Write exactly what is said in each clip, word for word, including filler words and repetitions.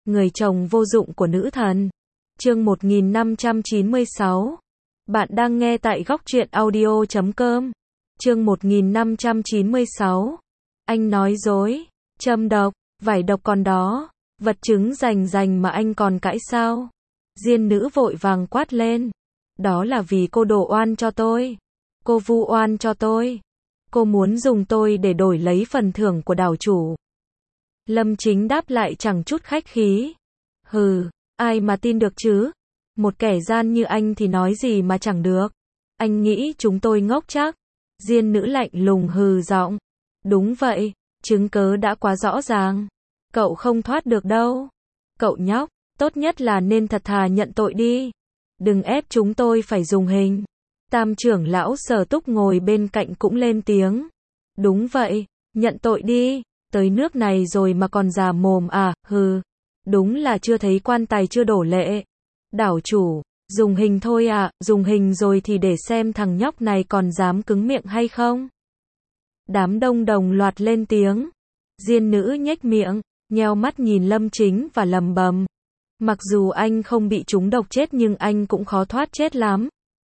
Người chồng vô dụng của nữ thần. Chương một nghìn năm trăm chín mươi sáu. Bạn đang nghe tại góc truyện audio chấm com. Chương một nghìn năm trăm chín mươi sáu. Anh nói dối, châm độc, vải độc còn đó, vật chứng rành rành mà anh còn cãi sao? Diên nữ vội vàng quát lên. Đó là vì cô đổ oan cho tôi. Cô vu oan cho tôi. Cô muốn dùng tôi để đổi lấy phần thưởng của đảo chủ. Lâm Chính đáp lại chẳng chút khách khí. Hừ, ai mà tin được chứ? Một kẻ gian như anh thì nói gì mà chẳng được. Anh nghĩ chúng tôi ngốc chắc? Diên nữ lạnh lùng hừ giọng. Đúng vậy, chứng cớ đã quá rõ ràng. Cậu không thoát được đâu. Cậu nhóc, tốt nhất là nên thật thà nhận tội đi. Đừng ép chúng tôi phải dùng hình. Tam trưởng lão Sở Túc ngồi bên cạnh cũng lên tiếng. Đúng vậy, nhận tội đi. Tới nước này rồi mà còn già mồm à, hừ. Đúng là chưa thấy quan tài chưa đổ lệ. Đảo chủ, dùng hình thôi à, dùng hình rồi thì để xem thằng nhóc này còn dám cứng miệng hay không. Đám đông đồng loạt lên tiếng. Diên nữ nhếch miệng, nheo mắt nhìn Lâm Chính và lầm bầm. Mặc dù anh không bị trúng độc chết nhưng anh cũng khó thoát chết lắm.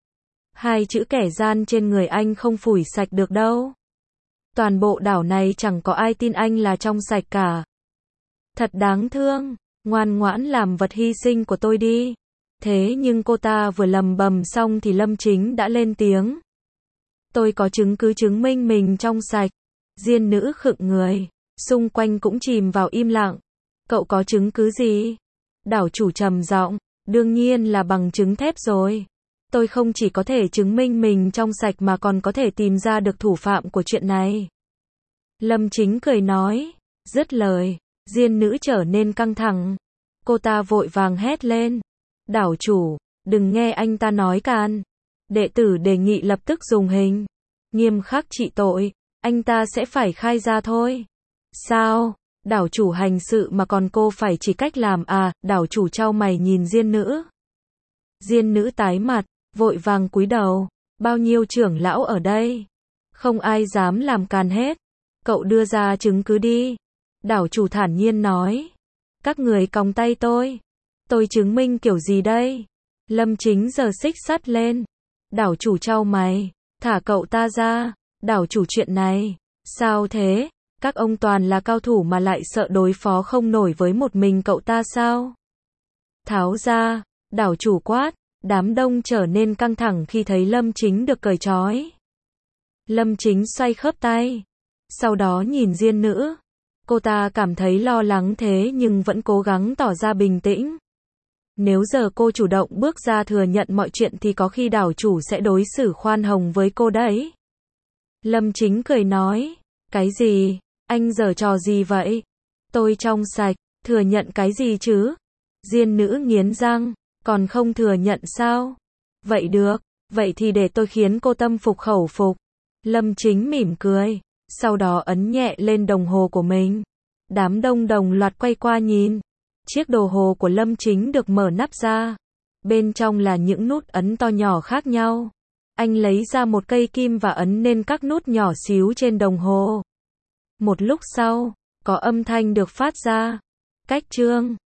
Hai chữ kẻ gian trên người anh không phủi sạch được đâu. Toàn bộ đảo này chẳng có ai tin anh là trong sạch cả. Thật đáng thương, ngoan ngoãn làm vật hy sinh của tôi đi. Thế nhưng cô ta vừa lầm bầm xong thì Lâm Chính đã lên tiếng. Tôi có chứng cứ chứng minh mình trong sạch. Diên nữ khựng người, xung quanh cũng chìm vào im lặng. Cậu có chứng cứ gì? Đảo chủ trầm giọng, đương nhiên là bằng chứng thép rồi. Tôi không chỉ có thể chứng minh mình trong sạch mà còn có thể tìm ra được thủ phạm của chuyện này. Lâm Chính cười nói, dứt lời, Diên nữ trở nên căng thẳng. Cô ta vội vàng hét lên. Đảo chủ, đừng nghe anh ta nói càn. Đệ tử đề nghị lập tức dùng hình. Nghiêm khắc trị tội, anh ta sẽ phải khai ra thôi. Sao? Đảo chủ hành sự mà còn cô phải chỉ cách làm à? Đảo chủ chau mày nhìn Diên nữ. Diên nữ tái mặt, vội vàng cúi đầu. Bao nhiêu trưởng lão ở đây? Không ai dám làm càn hết. Cậu đưa ra chứng cứ đi. Đảo chủ thản nhiên nói. Các người còng tay tôi. Tôi chứng minh kiểu gì đây? Lâm Chính giờ xích sắt lên. Đảo chủ chau mày. Thả cậu ta ra. Đảo chủ chuyện này. Sao thế? Các ông toàn là cao thủ mà lại sợ đối phó không nổi với một mình cậu ta sao? Tháo ra. Đảo chủ quát. Đám đông trở nên căng thẳng khi thấy Lâm Chính được cởi trói. Lâm Chính xoay khớp tay. Sau đó nhìn Diên nữ. Cô ta cảm thấy lo lắng thế nhưng vẫn cố gắng tỏ ra bình tĩnh. Nếu giờ cô chủ động bước ra thừa nhận mọi chuyện thì có khi đảo chủ sẽ đối xử khoan hồng với cô đấy. Lâm Chính cười nói. Cái gì? Anh giở trò gì vậy? Tôi trong sạch, thừa nhận cái gì chứ? Diên nữ nghiến răng. Còn không thừa nhận sao? Vậy được, vậy thì để tôi khiến cô tâm phục khẩu phục. Lâm Chính mỉm cười, sau đó ấn nhẹ lên đồng hồ của mình. Đám đông đồng loạt quay qua nhìn. Chiếc đồng hồ của Lâm Chính được mở nắp ra. Bên trong là những nút ấn to nhỏ khác nhau. Anh lấy ra một cây kim và ấn lên các nút nhỏ xíu trên đồng hồ. Một lúc sau, có âm thanh được phát ra. Cách chương.